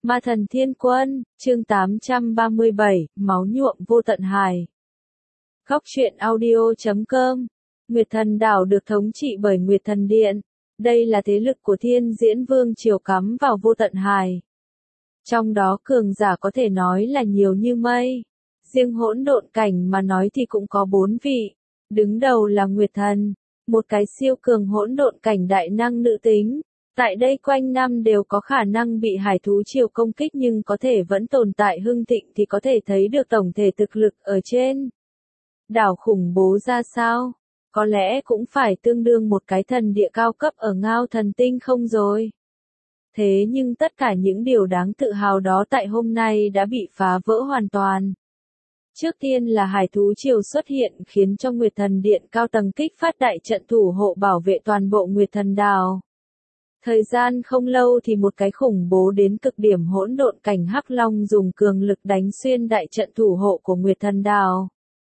Ma thần thiên quân, chương 837, máu nhuộm vô tận hải. Góc truyện audio.com. Nguyệt Thần Đảo được thống trị bởi Nguyệt Thần Điện. Đây là thế lực của Thiên Diễn Vương triều cắm vào vô tận hải. Trong đó cường giả có thể nói là nhiều như mây. Riêng hỗn độn cảnh mà nói thì cũng có 4 vị. Đứng đầu là Nguyệt Thần, một cái siêu cường hỗn độn cảnh đại năng nữ tính. Tại đây quanh năm đều có khả năng bị hải thú triều công kích nhưng có thể vẫn tồn tại hưng thịnh thì có thể thấy được tổng thể thực lực ở trên đảo khủng bố ra sao. Có lẽ cũng phải tương đương một cái thần địa cao cấp ở Ngao Thần Tinh không rồi. Thế nhưng tất cả những điều đáng tự hào đó tại hôm nay đã bị phá vỡ hoàn toàn. Trước tiên là hải thú triều xuất hiện khiến cho Nguyệt Thần Điện cao tầng kích phát đại trận thủ hộ bảo vệ toàn bộ Nguyệt Thần Đảo. Thời gian không lâu thì một cái khủng bố đến cực điểm hỗn độn cảnh Hắc Long dùng cường lực đánh xuyên đại trận thủ hộ của Nguyệt Thần Đảo.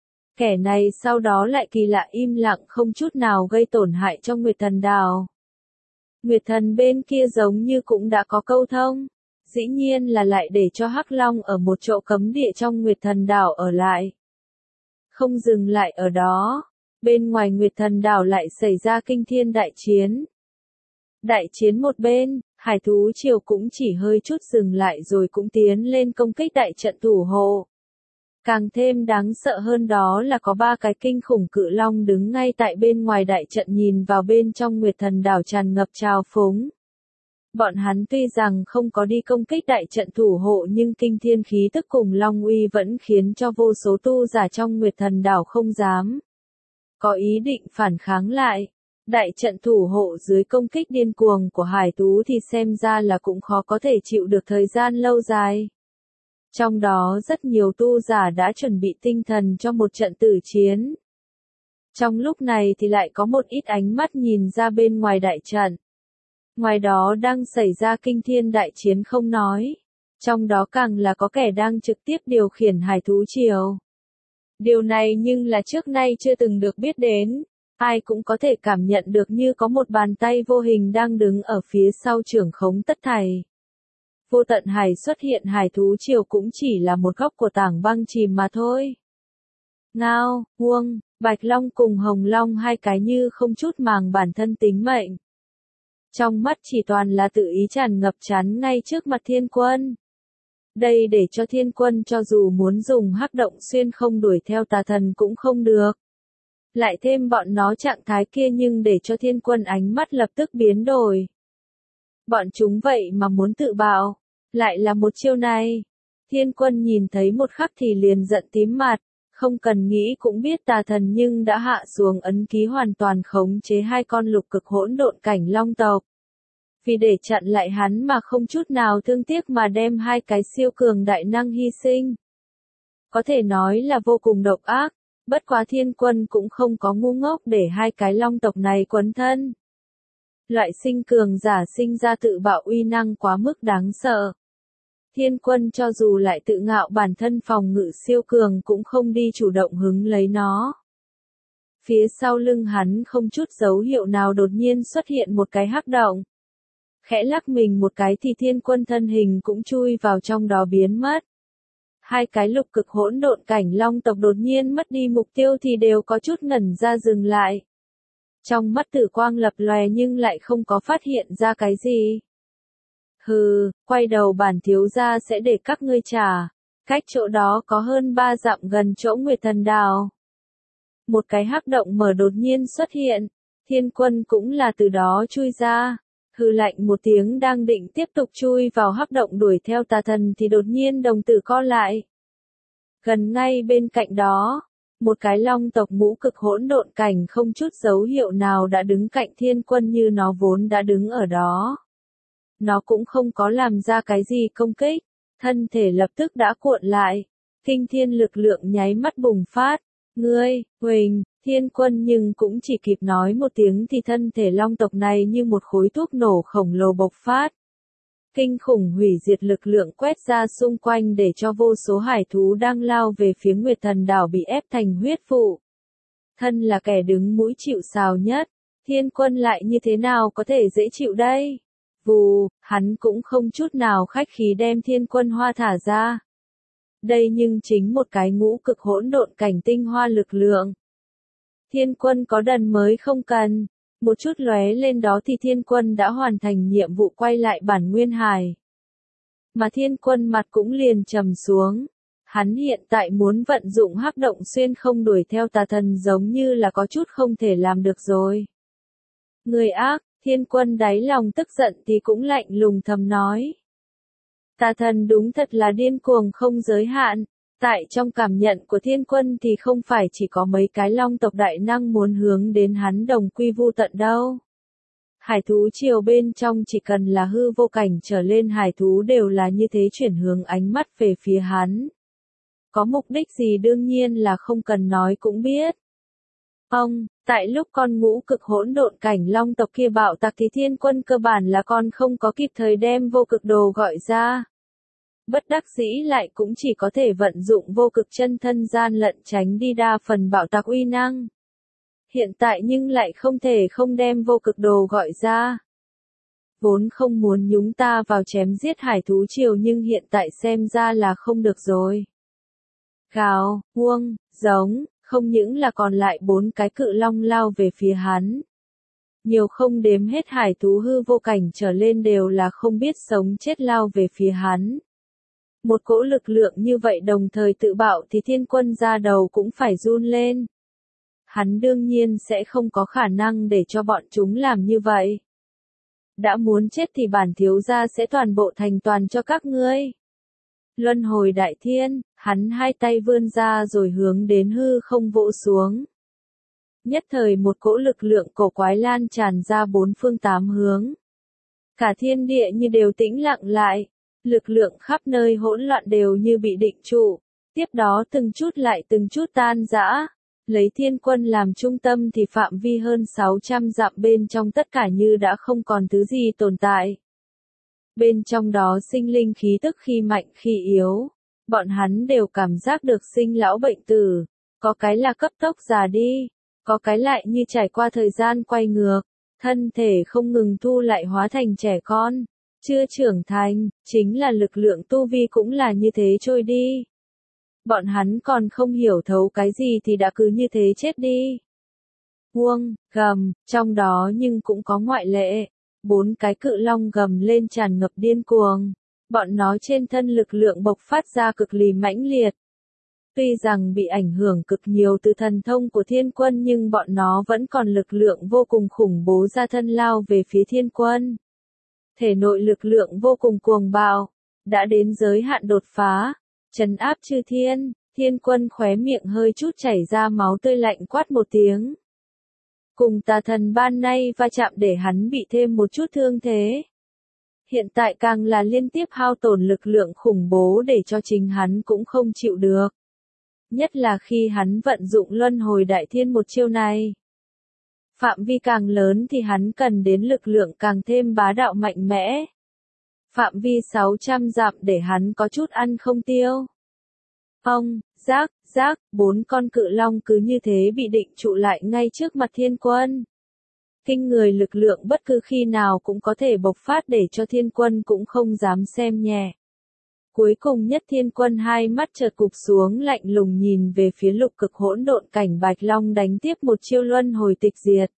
Kẻ này sau đó lại kỳ lạ im lặng không chút nào gây tổn hại cho Nguyệt Thần Đảo. Nguyệt Thần bên kia giống như cũng đã có câu thông, dĩ nhiên là lại để cho Hắc Long ở một chỗ cấm địa trong Nguyệt Thần Đảo ở lại. Không dừng lại ở đó, bên ngoài Nguyệt Thần Đảo lại xảy ra kinh thiên đại chiến. Đại chiến một bên, hải thú triều cũng chỉ hơi chút dừng lại rồi cũng tiến lên công kích đại trận thủ hộ. Càng thêm đáng sợ hơn đó là có 3 cái kinh khủng cự long đứng ngay tại bên ngoài đại trận nhìn vào bên trong Nguyệt Thần Đảo tràn ngập trào phúng. Bọn hắn tuy rằng không có đi công kích đại trận thủ hộ nhưng kinh thiên khí tức cùng long uy vẫn khiến cho vô số tu giả trong Nguyệt Thần Đảo không dám có ý định phản kháng lại. Đại trận thủ hộ dưới công kích điên cuồng của hải thú thì xem ra là cũng khó có thể chịu được thời gian lâu dài. Trong đó rất nhiều tu giả đã chuẩn bị tinh thần cho một trận tử chiến. Trong lúc này thì lại có một ít ánh mắt nhìn ra bên ngoài đại trận. Ngoài đó đang xảy ra kinh thiên đại chiến không nói. Trong đó càng là có kẻ đang trực tiếp điều khiển hải thú triều. Điều này nhưng là trước nay chưa từng được biết đến. Ai cũng có thể cảm nhận được như có một bàn tay vô hình đang đứng ở phía sau trưởng khống tất thảy. Vô tận hải xuất hiện hải thú triều cũng chỉ là một góc của tảng băng chìm mà thôi. Ngao, Huông, Bạch Long cùng Hồng Long hai cái như không chút màng bản thân tính mệnh. Trong mắt chỉ toàn là tự ý tràn ngập chắn ngay trước mặt Thiên Quân. Đây để cho Thiên Quân cho dù muốn dùng hắc động xuyên không đuổi theo tà thần cũng không được. Lại thêm bọn nó trạng thái kia nhưng để cho Thiên Quân ánh mắt lập tức biến đổi. Bọn chúng vậy mà muốn tự bạo, lại là một chiêu này. Thiên Quân nhìn thấy một khắc thì liền giận tím mặt, không cần nghĩ cũng biết tà thần nhưng đã hạ xuống ấn ký hoàn toàn khống chế 2 con lục cực hỗn độn cảnh long tộc. Vì để chặn lại hắn mà không chút nào thương tiếc mà đem 2 cái siêu cường đại năng hy sinh. Có thể nói là vô cùng độc ác. Bất quá Thiên Quân cũng không có ngu ngốc để 2 cái long tộc này quấn thân. Loại sinh cường giả sinh ra tự bạo uy năng quá mức đáng sợ. Thiên Quân cho dù lại tự ngạo bản thân phòng ngự siêu cường cũng không đi chủ động hứng lấy nó. Phía sau lưng hắn không chút dấu hiệu nào đột nhiên xuất hiện một cái hắc động. Khẽ lắc mình một cái thì Thiên Quân thân hình cũng chui vào trong đó biến mất. 2 cái lục cực hỗn độn cảnh long tộc đột nhiên mất đi mục tiêu thì đều có chút ngẩn ra dừng lại. Trong mắt tử quang lập lòe nhưng lại không có phát hiện ra cái gì. Hừ, quay đầu bản thiếu gia sẽ để các ngươi trả. Cách chỗ đó có hơn 3 dặm gần chỗ Nguyệt Thần Đảo. Một cái hắc động mở đột nhiên xuất hiện. Thiên Quân cũng là từ đó chui ra. Hừ lạnh một tiếng đang định tiếp tục chui vào hắc động đuổi theo tà thần thì đột nhiên đồng tử co lại. Gần ngay bên cạnh đó, một cái long tộc ngũ cực hỗn độn cảnh không chút dấu hiệu nào đã đứng cạnh Thiên Quân như nó vốn đã đứng ở đó. Nó cũng không có làm ra cái gì công kích, thân thể lập tức đã cuộn lại, kinh thiên lực lượng nháy mắt bùng phát. Ngươi, Huỳnh, Thiên Quân nhưng cũng chỉ kịp nói một tiếng thì thân thể long tộc này như một khối thuốc nổ khổng lồ bộc phát. Kinh khủng hủy diệt lực lượng quét ra xung quanh để cho vô số hải thú đang lao về phía Nguyệt Thần Đảo bị ép thành huyết vụ. Thân là kẻ đứng mũi chịu sào nhất, Thiên Quân lại như thế nào có thể dễ chịu đây? Vù, hắn cũng không chút nào khách khí đem thiên quân hoa thả ra. Đây nhưng chính một cái ngũ cực hỗn độn cảnh tinh hoa lực lượng. Thiên quân có đần mới không cần. Một chút lóe lên đó thì thiên quân đã hoàn thành nhiệm vụ quay lại bản nguyên hải. Mà thiên quân mặt cũng liền trầm xuống. Hắn hiện tại muốn vận dụng hắc động xuyên không đuổi theo tà thần giống như là có chút không thể làm được rồi. Người ác, thiên quân đáy lòng tức giận thì cũng lạnh lùng thầm nói. Tà thần đúng thật là điên cuồng không giới hạn. Tại trong cảm nhận của thiên quân thì không phải chỉ có mấy cái long tộc đại năng muốn hướng đến hắn đồng quy vu tận đâu. Hải thú triều bên trong chỉ cần là hư vô cảnh trở lên hải thú đều là như thế chuyển hướng ánh mắt về phía hắn. Có mục đích gì đương nhiên là không cần nói cũng biết. Tại lúc con ngũ cực hỗn độn cảnh long tộc kia bạo tạc thì thiên quân cơ bản là còn không có kịp thời đem vô cực đồ gọi ra. Bất đắc dĩ lại cũng chỉ có thể vận dụng vô cực chân thân gian lận tránh đi đa phần bạo tạc uy năng. Hiện tại nhưng lại không thể không đem vô cực đồ gọi ra. Vốn không muốn nhúng ta vào chém giết hải thú triều nhưng hiện tại xem ra là không được rồi. Gào, huông, giống, không những là còn lại 4 cái cự long lao về phía hắn. Nhiều không đếm hết hải thú hư vô cảnh trở lên đều là không biết sống chết lao về phía hắn. Một cỗ lực lượng như vậy đồng thời tự bạo thì thiên quân ra đầu cũng phải run lên. Hắn đương nhiên sẽ không có khả năng để cho bọn chúng làm như vậy. Đã muốn chết thì bản thiếu gia sẽ toàn bộ thành toàn cho các ngươi. Luân hồi đại thiên, hắn hai tay vươn ra rồi hướng đến hư không vỗ xuống. Nhất thời một cỗ lực lượng cổ quái lan tràn ra 4 phương 8 hướng. Cả thiên địa như đều tĩnh lặng lại. Lực lượng khắp nơi hỗn loạn đều như bị định trụ. Tiếp đó từng chút lại từng chút tan rã. Lấy thiên quân làm trung tâm thì phạm vi hơn 600 dặm bên trong tất cả như đã không còn thứ gì tồn tại. Bên trong đó sinh linh khí tức khi mạnh khi yếu. Bọn hắn đều cảm giác được sinh lão bệnh tử. Có cái là cấp tốc già đi. Có cái lại như trải qua thời gian quay ngược. Thân thể không ngừng thu lại hóa thành trẻ con. Chưa trưởng thành, chính là lực lượng tu vi cũng là như thế trôi đi. Bọn hắn còn không hiểu thấu cái gì thì đã cứ như thế chết đi. Huông, gầm, trong đó nhưng cũng có ngoại lệ. 4 cái cự long gầm lên tràn ngập điên cuồng. Bọn nó trên thân lực lượng bộc phát ra cực lì mãnh liệt. Tuy rằng bị ảnh hưởng cực nhiều từ thần thông của thiên quân nhưng bọn nó vẫn còn lực lượng vô cùng khủng bố ra thân lao về phía thiên quân. Thể nội lực lượng vô cùng cuồng bạo, đã đến giới hạn đột phá, trấn áp chư thiên, thiên quân khóe miệng hơi chút chảy ra máu tươi lạnh quát một tiếng. Cùng tà thần ban nay va chạm để hắn bị thêm một chút thương thế. Hiện tại càng là liên tiếp hao tổn lực lượng khủng bố để cho chính hắn cũng không chịu được. Nhất là khi hắn vận dụng luân hồi đại thiên một chiêu này. Phạm vi càng lớn thì hắn cần đến lực lượng càng thêm bá đạo mạnh mẽ. Phạm vi 600 dặm để hắn có chút ăn không tiêu. Rác, 4 con cự long cứ như thế bị định trụ lại ngay trước mặt thiên quân. Kinh người lực lượng bất cứ khi nào cũng có thể bộc phát để cho thiên quân cũng không dám xem nhẹ. Cuối cùng nhất thiên quân hai mắt chợt cụp xuống lạnh lùng nhìn về phía lục cực hỗn độn cảnh Bạch Long đánh tiếp một chiêu luân hồi tịch diệt.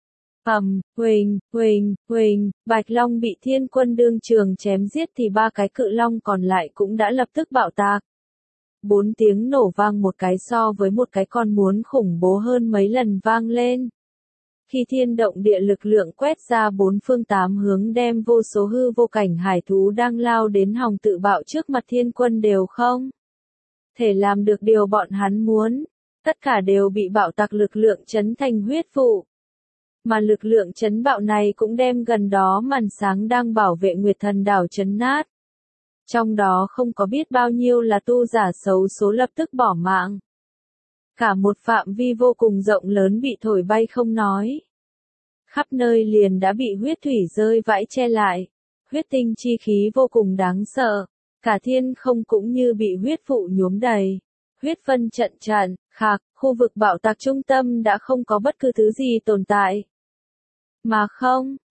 Huỳnh, Bạch Long bị thiên quân đương trường chém giết thì 3 cái cự long còn lại cũng đã lập tức bạo tạc. 4 tiếng nổ vang một cái so với một cái còn muốn khủng bố hơn mấy lần vang lên. Khi thiên động địa lực lượng quét ra 4 phương 8 hướng đem vô số hư vô cảnh hải thú đang lao đến hòng tự bạo trước mặt thiên quân đều không thể làm được điều bọn hắn muốn. Tất cả đều bị bạo tạc lực lượng chấn thành huyết vụ. Mà lực lượng chấn bạo này cũng đem gần đó màn sáng đang bảo vệ Nguyệt Thần đảo chấn nát. Trong đó không có biết bao nhiêu là tu giả xấu số lập tức bỏ mạng. Cả một phạm vi vô cùng rộng lớn bị thổi bay không nói. Khắp nơi liền đã bị huyết thủy rơi vãi che lại. Huyết tinh chi khí vô cùng đáng sợ. Cả thiên không cũng như bị huyết vụ nhuốm đầy. Huyết phân trận trận, khu vực bạo tạc trung tâm đã không có bất cứ thứ gì tồn tại. Mà không,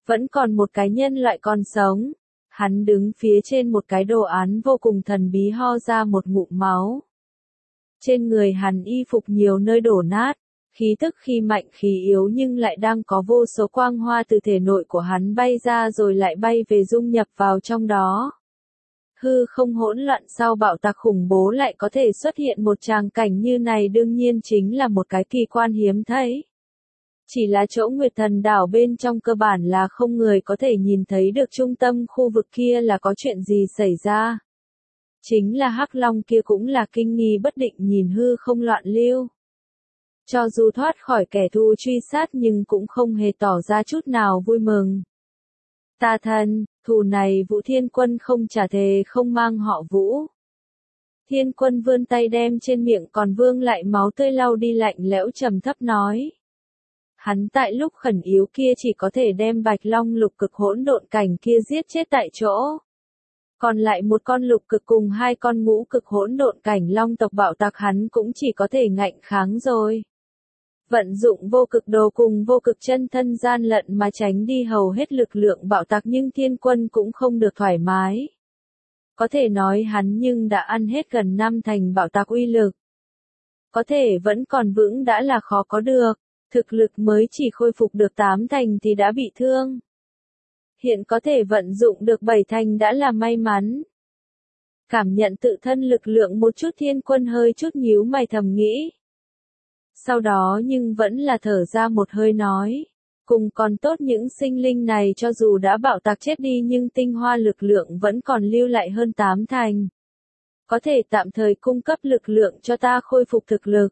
Vẫn còn một cái nhân loại còn sống. Hắn đứng phía trên một cái đồ án vô cùng thần bí ho ra một ngụm máu. Trên người hắn y phục nhiều nơi đổ nát, khí tức khi mạnh khi yếu nhưng lại đang có vô số quang hoa từ thể nội của hắn bay ra rồi lại bay về dung nhập vào trong đó. Hư không hỗn loạn sau bạo tạc khủng bố lại có thể xuất hiện một tràng cảnh như này đương nhiên chính là một cái kỳ quan hiếm thấy. Chỉ là chỗ Nguyệt Thần đảo bên trong cơ bản là không người có thể nhìn thấy được trung tâm khu vực kia là có chuyện gì xảy ra. Chính là Hắc Long kia cũng là kinh nghi bất định nhìn hư không loạn lưu. Cho dù thoát khỏi kẻ thù truy sát nhưng cũng không hề tỏ ra chút nào vui mừng. Ta thân, thù này Vũ Thiên Quân không trả thề không mang họ Vũ. Thiên Quân vươn tay đem trên miệng còn vương lại máu tươi lau đi lạnh lẽo trầm thấp nói. Hắn tại lúc khẩn yếu kia chỉ có thể đem Bạch Long lục cực hỗn độn cảnh kia giết chết tại chỗ. Còn lại một con lục cực cùng hai con ngũ cực hỗn độn cảnh long tộc bạo tạc hắn cũng chỉ có thể ngạnh kháng rồi. Vận dụng vô cực đồ cùng vô cực chân thân gian lận mà tránh đi hầu hết lực lượng bạo tạc nhưng Thiên Quân cũng không được thoải mái. Có thể nói hắn nhưng đã ăn hết gần 5 thành bạo tạc uy lực. Có thể vẫn còn vững đã là khó có được, thực lực mới chỉ khôi phục được 8 thành thì đã bị thương. Hiện có thể vận dụng được 7 thành đã là may mắn. Cảm nhận tự thân lực lượng một chút Thiên Quân hơi chút nhíu mày thầm nghĩ. Sau đó nhưng vẫn là thở ra một hơi nói. Cùng còn tốt những sinh linh này cho dù đã bạo tạc chết đi nhưng tinh hoa lực lượng vẫn còn lưu lại hơn 8 thành. Có thể tạm thời cung cấp lực lượng cho ta khôi phục thực lực.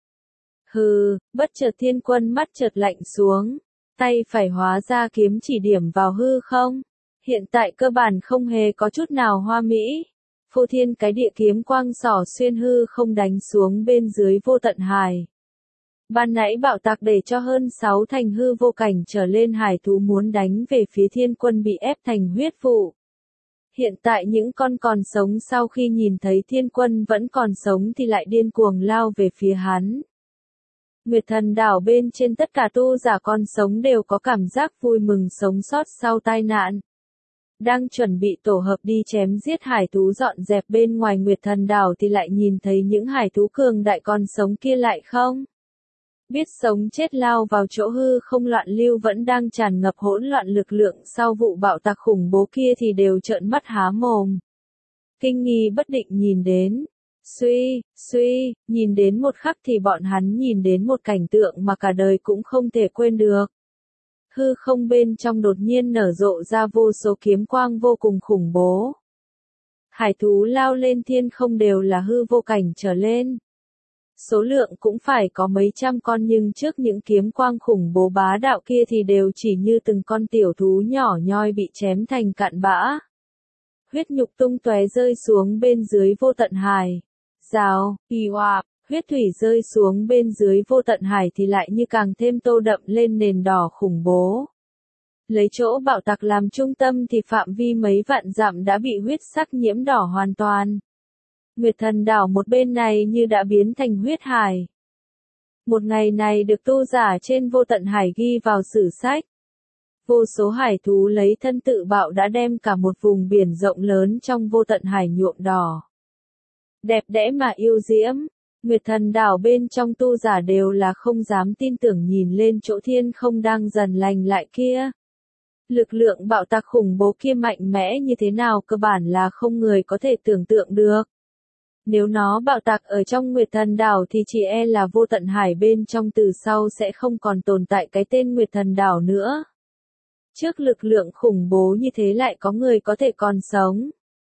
Hừ, bất chợt Thiên Quân mắt chợt lạnh xuống. Tay phải hóa ra kiếm chỉ điểm vào hư không. Hiện tại cơ bản không hề có chút nào hoa mỹ. Phô thiên cái địa kiếm quang xỏ xuyên hư không đánh xuống bên dưới vô tận hải. Ban nãy bạo tạc để cho hơn 6 thành hư vô cảnh trở lên hải thú muốn đánh về phía Thiên Quân bị ép thành huyết vụ. Hiện tại những con còn sống sau khi nhìn thấy Thiên Quân vẫn còn sống thì lại điên cuồng lao về phía hắn. Nguyệt Thần đảo bên trên tất cả tu giả còn sống đều có cảm giác vui mừng sống sót sau tai nạn. Đang chuẩn bị tổ hợp đi chém giết hải thú dọn dẹp bên ngoài Nguyệt Thần đảo thì lại nhìn thấy những hải thú cường đại còn sống kia lại không. Biết sống chết lao vào chỗ hư không loạn lưu vẫn đang tràn ngập hỗn loạn lực lượng sau vụ bạo tạc khủng bố kia thì đều trợn mắt há mồm. Kinh nghi bất định nhìn đến. Nhìn đến một khắc thì bọn hắn nhìn đến một cảnh tượng mà cả đời cũng không thể quên được. Hư không bên trong đột nhiên nở rộ ra vô số kiếm quang vô cùng khủng bố. Hải thú lao lên thiên không đều là hư vô cảnh trở lên. Số lượng cũng phải có mấy trăm con nhưng trước những kiếm quang khủng bố bá đạo kia thì đều chỉ như từng con tiểu thú nhỏ nhoi bị chém thành cạn bã. Huyết nhục tung tóe rơi xuống bên dưới vô tận hải. Rào, huyết thủy rơi xuống bên dưới vô tận hải thì lại như càng thêm tô đậm lên nền đỏ khủng bố. Lấy chỗ bạo tạc làm trung tâm thì phạm vi mấy vạn dặm đã bị huyết sắc nhiễm đỏ hoàn toàn. Nguyệt Thần đảo một bên này như đã biến thành huyết hải. Một ngày này được tu giả trên vô tận hải ghi vào sử sách. Vô số hải thú lấy thân tự bạo đã đem cả một vùng biển rộng lớn trong vô tận hải nhuộm đỏ. Đẹp đẽ mà yêu diễm, Nguyệt Thần đảo bên trong tu giả đều là không dám tin tưởng nhìn lên chỗ thiên không đang dần lành lại kia. Lực lượng bạo tạc khủng bố kia mạnh mẽ như thế nào cơ bản là không người có thể tưởng tượng được. Nếu nó bạo tạc ở trong Nguyệt Thần đảo thì chỉ e là vô tận hải bên trong từ sau sẽ không còn tồn tại cái tên Nguyệt Thần đảo nữa. Trước lực lượng khủng bố như thế lại có người có thể còn sống.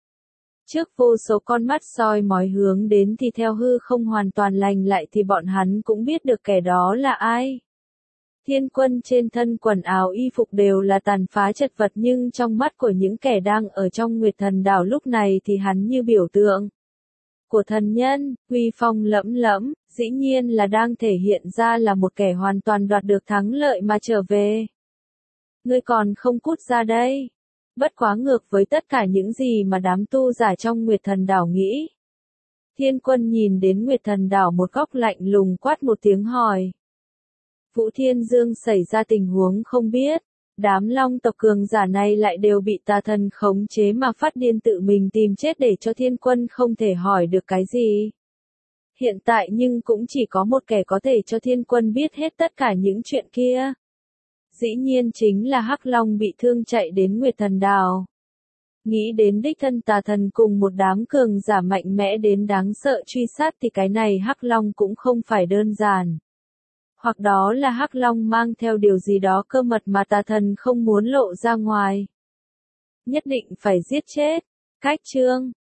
Trước vô số con mắt soi mói hướng đến thì theo hư không hoàn toàn lành lại thì bọn hắn cũng biết được kẻ đó là ai. Thiên Quân trên thân quần áo y phục đều là tàn phá chật vật nhưng trong mắt của những kẻ đang ở trong Nguyệt Thần đảo lúc này thì hắn như biểu tượng của thần nhân, uy phong lẫm lẫm, dĩ nhiên là đang thể hiện ra là một kẻ hoàn toàn đoạt được thắng lợi mà trở về. Ngươi còn không cút ra đây. Bất quá ngược với tất cả những gì mà đám tu giả trong Nguyệt Thần đảo nghĩ. Thiên Quân nhìn đến Nguyệt Thần đảo một góc lạnh lùng quát một tiếng hỏi. Vũ Thiên Dương xảy ra tình huống không biết, Đám long tộc cường giả này lại đều bị tà thần khống chế mà phát điên tự mình tìm chết để cho thiên quân không thể hỏi được cái gì. Hiện tại nhưng cũng chỉ có một kẻ có thể cho thiên quân biết hết tất cả những chuyện kia. Dĩ nhiên chính là Hắc Long bị thương chạy đến Nguyệt Thần Đảo. Nghĩ đến đích thân tà thần cùng một đám cường giả mạnh mẽ đến đáng sợ truy sát thì cái này Hắc Long cũng không phải đơn giản. Hoặc đó là Hắc Long mang theo điều gì đó cơ mật mà tà thần không muốn lộ ra ngoài. Nhất định phải giết chết. Cách chương